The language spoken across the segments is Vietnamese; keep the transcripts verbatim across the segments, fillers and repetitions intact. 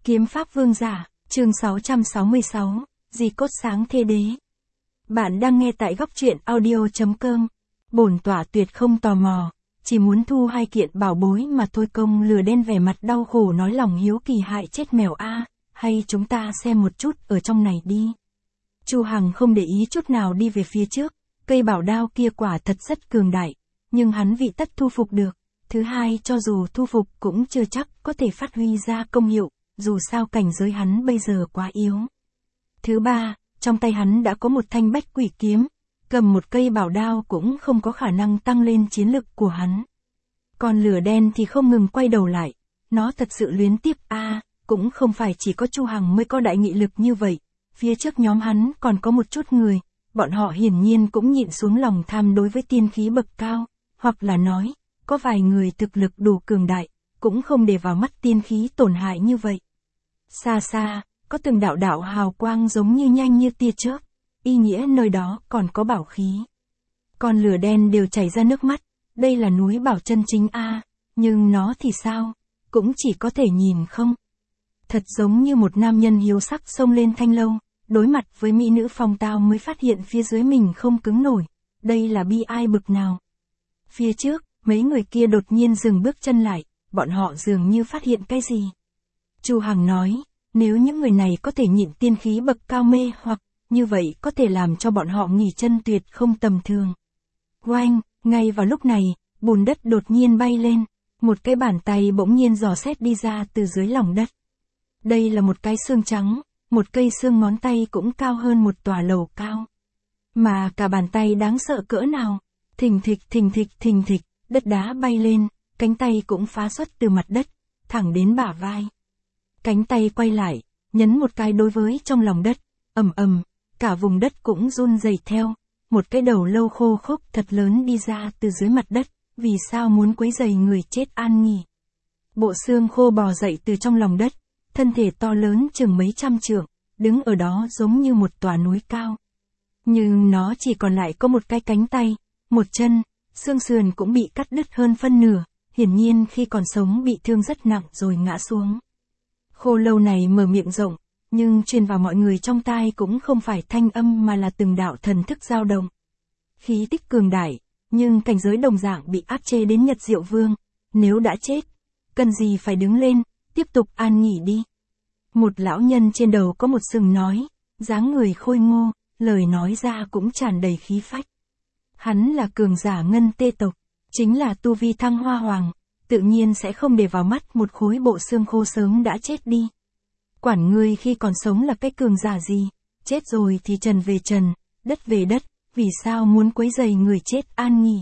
Kiếm pháp vương giả, chương sáu trăm sáu mươi sáu, Di cốt sáng thế đế. Bạn đang nghe tại góc truyện audio chấm com. Bổn tọa tuyệt không tò mò, chỉ muốn thu hai kiện bảo bối mà thôi. Công lừa đen vẻ mặt đau khổ nói lòng hiếu kỳ hại chết mèo a, hay chúng ta xem một chút ở trong này đi. Chu Hằng không để ý chút nào đi về phía trước, cây bảo đao kia quả thật rất cường đại, nhưng hắn vị tất thu phục được. Thứ hai, cho dù thu phục cũng chưa chắc có thể phát huy ra công hiệu, dù sao cảnh giới hắn bây giờ quá yếu. Thứ ba, trong tay hắn đã có một thanh bách quỷ kiếm, cầm một cây bảo đao cũng không có khả năng tăng lên chiến lực của hắn. Còn lửa đen thì không ngừng quay đầu lại, nó thật sự luyến tiếc a, à, cũng không phải chỉ có Chu Hằng mới có đại nghị lực như vậy, phía trước nhóm hắn còn có một chút người, bọn họ hiển nhiên cũng nhịn xuống lòng tham đối với tiên khí bậc cao, hoặc là nói, có vài người thực lực đủ cường đại, cũng không để vào mắt tiên khí tổn hại như vậy. Xa xa, có từng đạo đạo hào quang giống như nhanh như tia chớp, y nghĩa nơi đó còn có bảo khí. Con lửa đen đều chảy ra nước mắt, đây là núi bảo chân chính a, nhưng nó thì sao, cũng chỉ có thể nhìn không. Thật giống như một nam nhân hiếu sắc xông lên thanh lâu, đối mặt với mỹ nữ phong tao mới phát hiện phía dưới mình không cứng nổi, đây là bi ai bực nào. Phía trước, mấy người kia đột nhiên dừng bước chân lại, bọn họ dường như phát hiện cái gì. Chu Hằng nói, nếu những người này có thể nhịn tiên khí bậc cao mê hoặc, như vậy có thể làm cho bọn họ nghỉ chân tuyệt không tầm thường. Oanh, ngay vào lúc này, bùn đất đột nhiên bay lên, một cái bàn tay bỗng nhiên dò xét đi ra từ dưới lòng đất. Đây là một cái xương trắng, một cây xương ngón tay cũng cao hơn một tòa lầu cao. Mà cả bàn tay đáng sợ cỡ nào, thình thịch thình thịch thình thịch, đất đá bay lên, cánh tay cũng phá xuất từ mặt đất, thẳng đến bả vai. Cánh tay quay lại, nhấn một cái đối với trong lòng đất, ầm ầm, cả vùng đất cũng run rẩy theo, một cái đầu lâu khô khốc thật lớn đi ra từ dưới mặt đất, vì sao muốn quấy rầy người chết an nghỉ. Bộ xương khô bò dậy từ trong lòng đất, thân thể to lớn chừng mấy trăm trượng, đứng ở đó giống như một tòa núi cao. Nhưng nó chỉ còn lại có một cái cánh tay, một chân, xương sườn cũng bị cắt đứt hơn phân nửa, hiển nhiên khi còn sống bị thương rất nặng rồi ngã xuống. Khô lâu này mở miệng rộng, nhưng truyền vào mọi người trong tai cũng không phải thanh âm mà là từng đạo thần thức dao động. Khí tích cường đại, nhưng cảnh giới đồng dạng bị áp chế đến Nhật Diệu Vương, nếu đã chết, cần gì phải đứng lên, tiếp tục an nghỉ đi. Một lão nhân trên đầu có một sừng nói, dáng người khôi ngô, lời nói ra cũng tràn đầy khí phách. Hắn là cường giả ngân tê tộc, chính là tu vi Thăng Hoa Hoàng, tự nhiên sẽ không để vào mắt một khối bộ xương khô sớm đã chết đi. Quản ngươi khi còn sống là cái cường giả gì, chết rồi thì trần về trần, đất về đất, vì sao muốn quấy rầy người chết an nghỉ.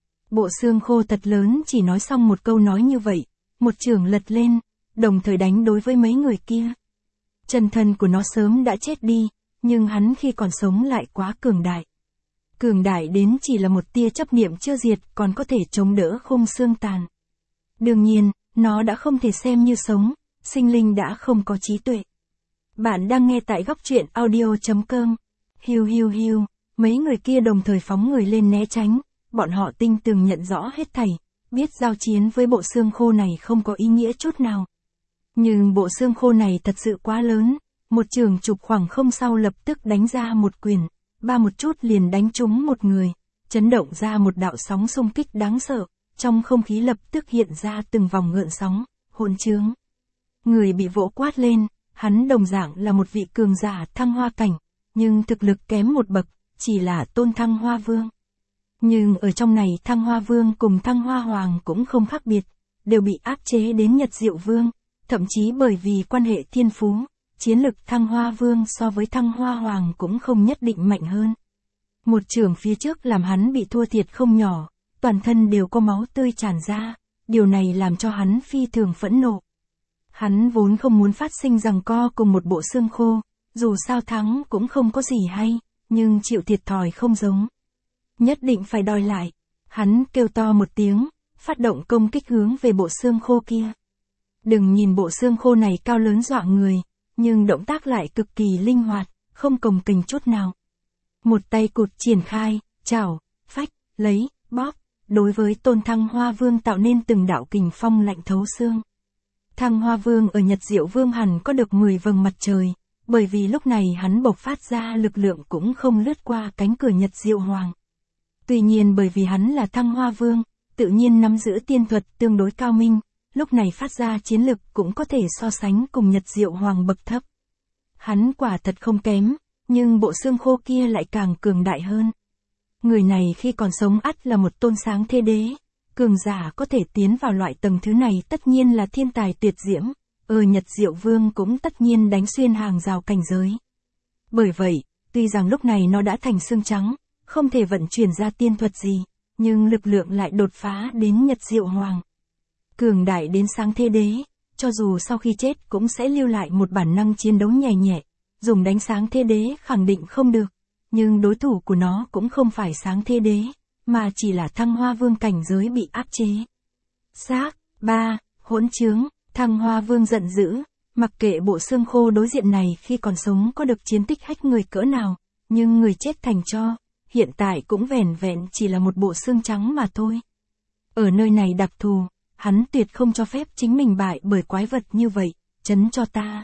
Bộ xương khô thật lớn chỉ nói xong một câu nói như vậy, một chưởng lật lên, đồng thời đánh đối với mấy người kia. Chân thân của nó sớm đã chết đi, nhưng hắn khi còn sống lại quá cường đại. Cường đại đến chỉ là một tia chấp niệm chưa diệt còn có thể chống đỡ khung xương tàn. Đương nhiên, nó đã không thể xem như sống, sinh linh đã không có trí tuệ. Bạn đang nghe tại góc truyện audio chấm com. Hiu hiu hiu, mấy người kia đồng thời phóng người lên né tránh, bọn họ tinh tường nhận rõ hết thảy, biết giao chiến với bộ xương khô này không có ý nghĩa chút nào. Nhưng bộ xương khô này thật sự quá lớn, một trường chụp khoảng không sau lập tức đánh ra một quyền, ba một chút liền đánh trúng một người, chấn động ra một đạo sóng xung kích đáng sợ, trong không khí lập tức hiện ra từng vòng gợn sóng, hỗn trướng. Người bị vỗ quát lên, hắn đồng dạng là một vị cường giả Thăng Hoa cảnh, nhưng thực lực kém một bậc, chỉ là tôn Thăng Hoa Vương. Nhưng ở trong này Thăng Hoa Vương cùng Thăng Hoa Hoàng cũng không khác biệt, đều bị áp chế đến Nhật Diệu Vương, thậm chí bởi vì quan hệ thiên phú, chiến lực Thăng Hoa Vương so với Thăng Hoa Hoàng cũng không nhất định mạnh hơn. Một trường phía trước làm hắn bị thua thiệt không nhỏ, toàn thân đều có máu tươi tràn ra, điều này làm cho hắn phi thường phẫn nộ. Hắn vốn không muốn phát sinh giằng co cùng một bộ xương khô, dù sao thắng cũng không có gì hay, nhưng chịu thiệt thòi không giống. Nhất định phải đòi lại. Hắn kêu to một tiếng, phát động công kích hướng về bộ xương khô kia. Đừng nhìn bộ xương khô này cao lớn dọa người, nhưng động tác lại cực kỳ linh hoạt, không cồng kềnh chút nào. Một tay cụt triển khai, chảo, phách, lấy, bóp, đối với Tôn Thăng Hoa Vương tạo nên từng đạo kình phong lạnh thấu xương. Thăng Hoa Vương ở Nhật Diệu Vương hẳn có được mười vầng mặt trời, bởi vì lúc này hắn bộc phát ra lực lượng cũng không lướt qua cánh cửa Nhật Diệu Hoàng. Tuy nhiên bởi vì hắn là Thăng Hoa Vương, tự nhiên nắm giữ tiên thuật tương đối cao minh, lúc này phát ra chiến lực cũng có thể so sánh cùng Nhật Diệu Hoàng bậc thấp. Hắn quả thật không kém, nhưng bộ xương khô kia lại càng cường đại hơn. Người này khi còn sống ắt là một tôn sáng thế đế, cường giả có thể tiến vào loại tầng thứ này tất nhiên là thiên tài tuyệt diễm, ở Nhật Diệu Vương cũng tất nhiên đánh xuyên hàng rào cảnh giới. Bởi vậy, tuy rằng lúc này nó đã thành xương trắng, không thể vận chuyển ra tiên thuật gì, nhưng lực lượng lại đột phá đến Nhật Diệu Hoàng. Cường đại đến sáng thế đế, cho dù sau khi chết cũng sẽ lưu lại một bản năng chiến đấu nhẹ nhẹ, dùng đánh sáng thế đế khẳng định không được, nhưng đối thủ của nó cũng không phải sáng thế đế, mà chỉ là Thăng Hoa Vương cảnh giới bị áp chế. Xác, ba, hỗn trướng, Thăng Hoa Vương giận dữ, mặc kệ bộ xương khô đối diện này khi còn sống có được chiến tích hách người cỡ nào, nhưng người chết thành tro, hiện tại cũng vẻn vẹn chỉ là một bộ xương trắng mà thôi. Ở nơi này đặc thù, hắn tuyệt không cho phép chính mình bại bởi quái vật như vậy, chấn cho ta.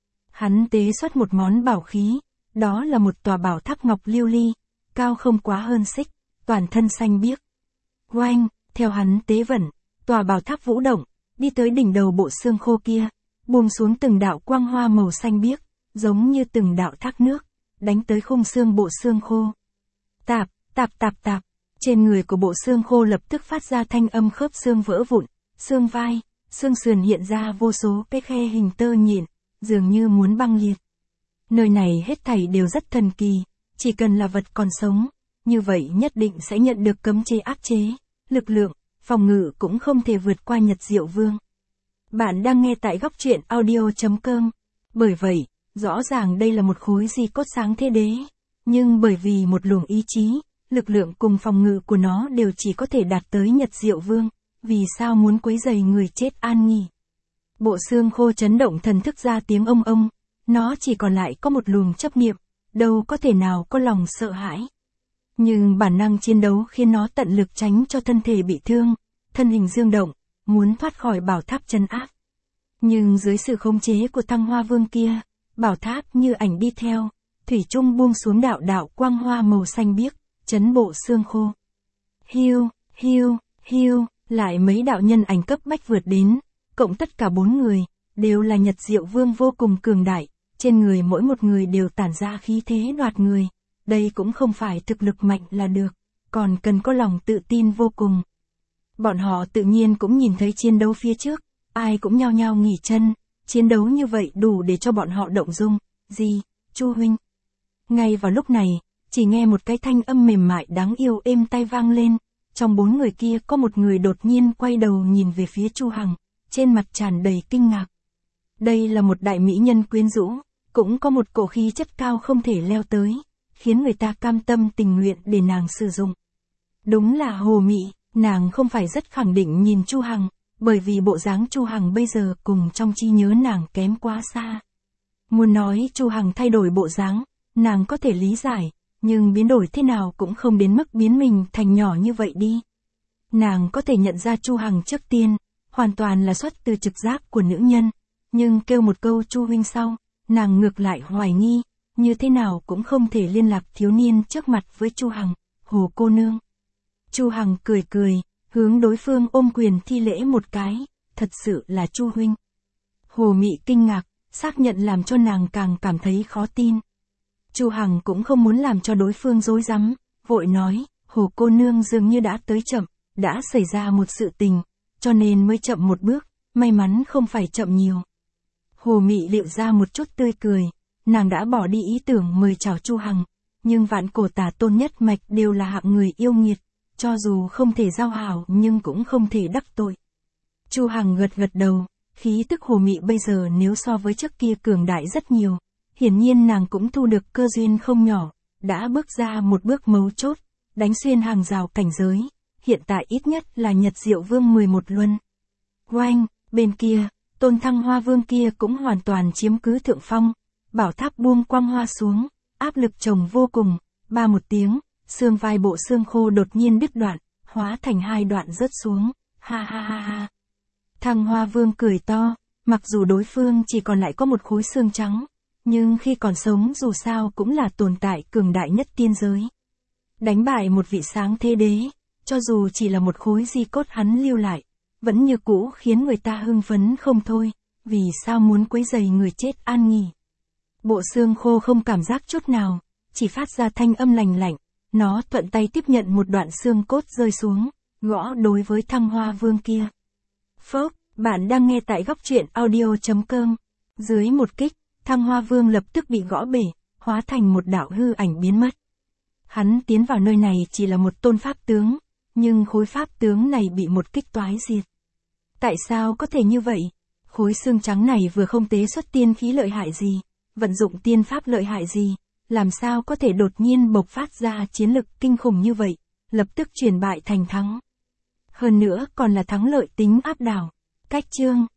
Hắn tế xuất một món bảo khí, đó là một tòa bảo tháp ngọc lưu ly, cao không quá hơn xích, toàn thân xanh biếc. Oanh, theo hắn tế vận, tòa bảo tháp vũ động, đi tới đỉnh đầu bộ xương khô kia, buông xuống từng đạo quang hoa màu xanh biếc, giống như từng đạo thác nước, đánh tới khung xương bộ xương khô. Tạp, tạp tạp tạp, trên người của bộ xương khô lập tức phát ra thanh âm khớp xương vỡ vụn, xương vai, xương sườn hiện ra vô số cái khe hình tơ nhện, dường như muốn băng liệt. Nơi này hết thảy đều rất thần kỳ, chỉ cần là vật còn sống, như vậy nhất định sẽ nhận được cấm chế áp chế, lực lượng, phòng ngự cũng không thể vượt qua Nhật Diệu Vương. Bạn đang nghe tại góc truyện audio chấm com. Bởi vậy, rõ ràng đây là một khối di cốt sáng thế đế, nhưng bởi vì một luồng ý chí, lực lượng cùng phòng ngự của nó đều chỉ có thể đạt tới Nhật Diệu Vương, vì sao muốn quấy rầy người chết an nghỉ. Bộ xương khô chấn động thần thức ra tiếng ông ông, nó chỉ còn lại có một luồng chấp niệm, đâu có thể nào có lòng sợ hãi. Nhưng bản năng chiến đấu khiến nó tận lực tránh cho thân thể bị thương, thân hình dương động, muốn thoát khỏi bảo tháp trấn áp. Nhưng dưới sự khống chế của Thăng Hoa Vương kia, bảo tháp như ảnh đi theo, thủy chung buông xuống đạo đạo quang hoa màu xanh biếc, chấn bộ xương khô. Hiu, hiu, hiu, lại mấy đạo nhân ảnh cấp bách vượt đến, cộng tất cả bốn người, đều là Nhật Diệu Vương vô cùng cường đại, trên người mỗi một người đều tản ra khí thế đoạt người. Đây cũng không phải thực lực mạnh là được, còn cần có lòng tự tin vô cùng. Bọn họ tự nhiên cũng nhìn thấy chiến đấu phía trước, ai cũng nhao nhao nghỉ chân, chiến đấu như vậy đủ để cho bọn họ động dung. Gì, Chu huynh? Ngay vào lúc này, chỉ nghe một cái thanh âm mềm mại đáng yêu êm tai vang lên, trong bốn người kia có một người đột nhiên quay đầu nhìn về phía Chu Hằng, trên mặt tràn đầy kinh ngạc. Đây là một đại mỹ nhân quyến rũ, cũng có một cổ khí chất cao không thể leo tới, khiến người ta cam tâm tình nguyện để nàng sử dụng. Đúng là Hồ Mị, nàng không phải rất khẳng định nhìn Chu Hằng, bởi vì bộ dáng Chu Hằng bây giờ cùng trong trí nhớ nàng kém quá xa. Muốn nói Chu Hằng thay đổi bộ dáng, nàng có thể lý giải, nhưng biến đổi thế nào cũng không đến mức biến mình thành nhỏ như vậy đi. Nàng có thể nhận ra Chu Hằng trước tiên, hoàn toàn là xuất từ trực giác của nữ nhân, nhưng kêu một câu Chu huynh sau, nàng ngược lại hoài nghi, như thế nào cũng không thể liên lạc thiếu niên trước mặt với Chu Hằng, Hồ cô nương. Chu Hằng cười cười, hướng đối phương ôm quyền thi lễ một cái, thật sự là Chu huynh. Hồ Mị kinh ngạc, xác nhận làm cho nàng càng cảm thấy khó tin. Chu Hằng cũng không muốn làm cho đối phương rối rắm, vội nói, Hồ cô nương dường như đã tới chậm, đã xảy ra một sự tình, cho nên mới chậm một bước, may mắn không phải chậm nhiều. Hồ Mị liệu ra một chút tươi cười, nàng đã bỏ đi ý tưởng mời chào Chu Hằng, nhưng vạn cổ tà tôn nhất mạch đều là hạng người yêu nghiệt, cho dù không thể giao hảo nhưng cũng không thể đắc tội. Chu Hằng gật gật đầu, khí tức Hồ Mị bây giờ nếu so với trước kia cường đại rất nhiều, hiển nhiên nàng cũng thu được cơ duyên không nhỏ, đã bước ra một bước mấu chốt, đánh xuyên hàng rào cảnh giới, hiện tại ít nhất là Nhật Diệu Vương mười một luân. Oanh, bên kia, Tôn Thăng Hoa Vương kia cũng hoàn toàn chiếm cứ thượng phong, bảo tháp buông quang hoa xuống, áp lực chồng vô cùng, ba một tiếng, xương vai bộ xương khô đột nhiên đứt đoạn, hóa thành hai đoạn rớt xuống, ha ha ha ha. Thăng Hoa Vương cười to, Mặc dù đối phương chỉ còn lại có một khối xương trắng, nhưng khi còn sống dù sao cũng là tồn tại cường đại nhất tiên giới. Đánh bại một vị sáng thế đế, cho dù chỉ là một khối di cốt hắn lưu lại, vẫn như cũ khiến người ta hưng phấn không thôi, vì sao muốn quấy rầy người chết an nghỉ. Bộ xương khô không cảm giác chút nào, chỉ phát ra thanh âm lành lạnh, nó thuận tay tiếp nhận một đoạn xương cốt rơi xuống, gõ đối với Thăng Hoa Vương kia. Phốc, bạn đang nghe tại góc truyện audio chấm com. Dưới một kích, Thăng Hoa Vương lập tức bị gõ bể, hóa thành một đạo hư ảnh biến mất. Hắn tiến vào nơi này chỉ là một tôn pháp tướng, nhưng khối pháp tướng này bị một kích toái diệt. Tại sao có thể như vậy? Khối xương trắng này vừa không tế xuất tiên khí lợi hại gì, vận dụng tiên pháp lợi hại gì, làm sao có thể đột nhiên bộc phát ra chiến lực kinh khủng như vậy, lập tức chuyển bại thành thắng. Hơn nữa còn là thắng lợi tính áp đảo. Cách chương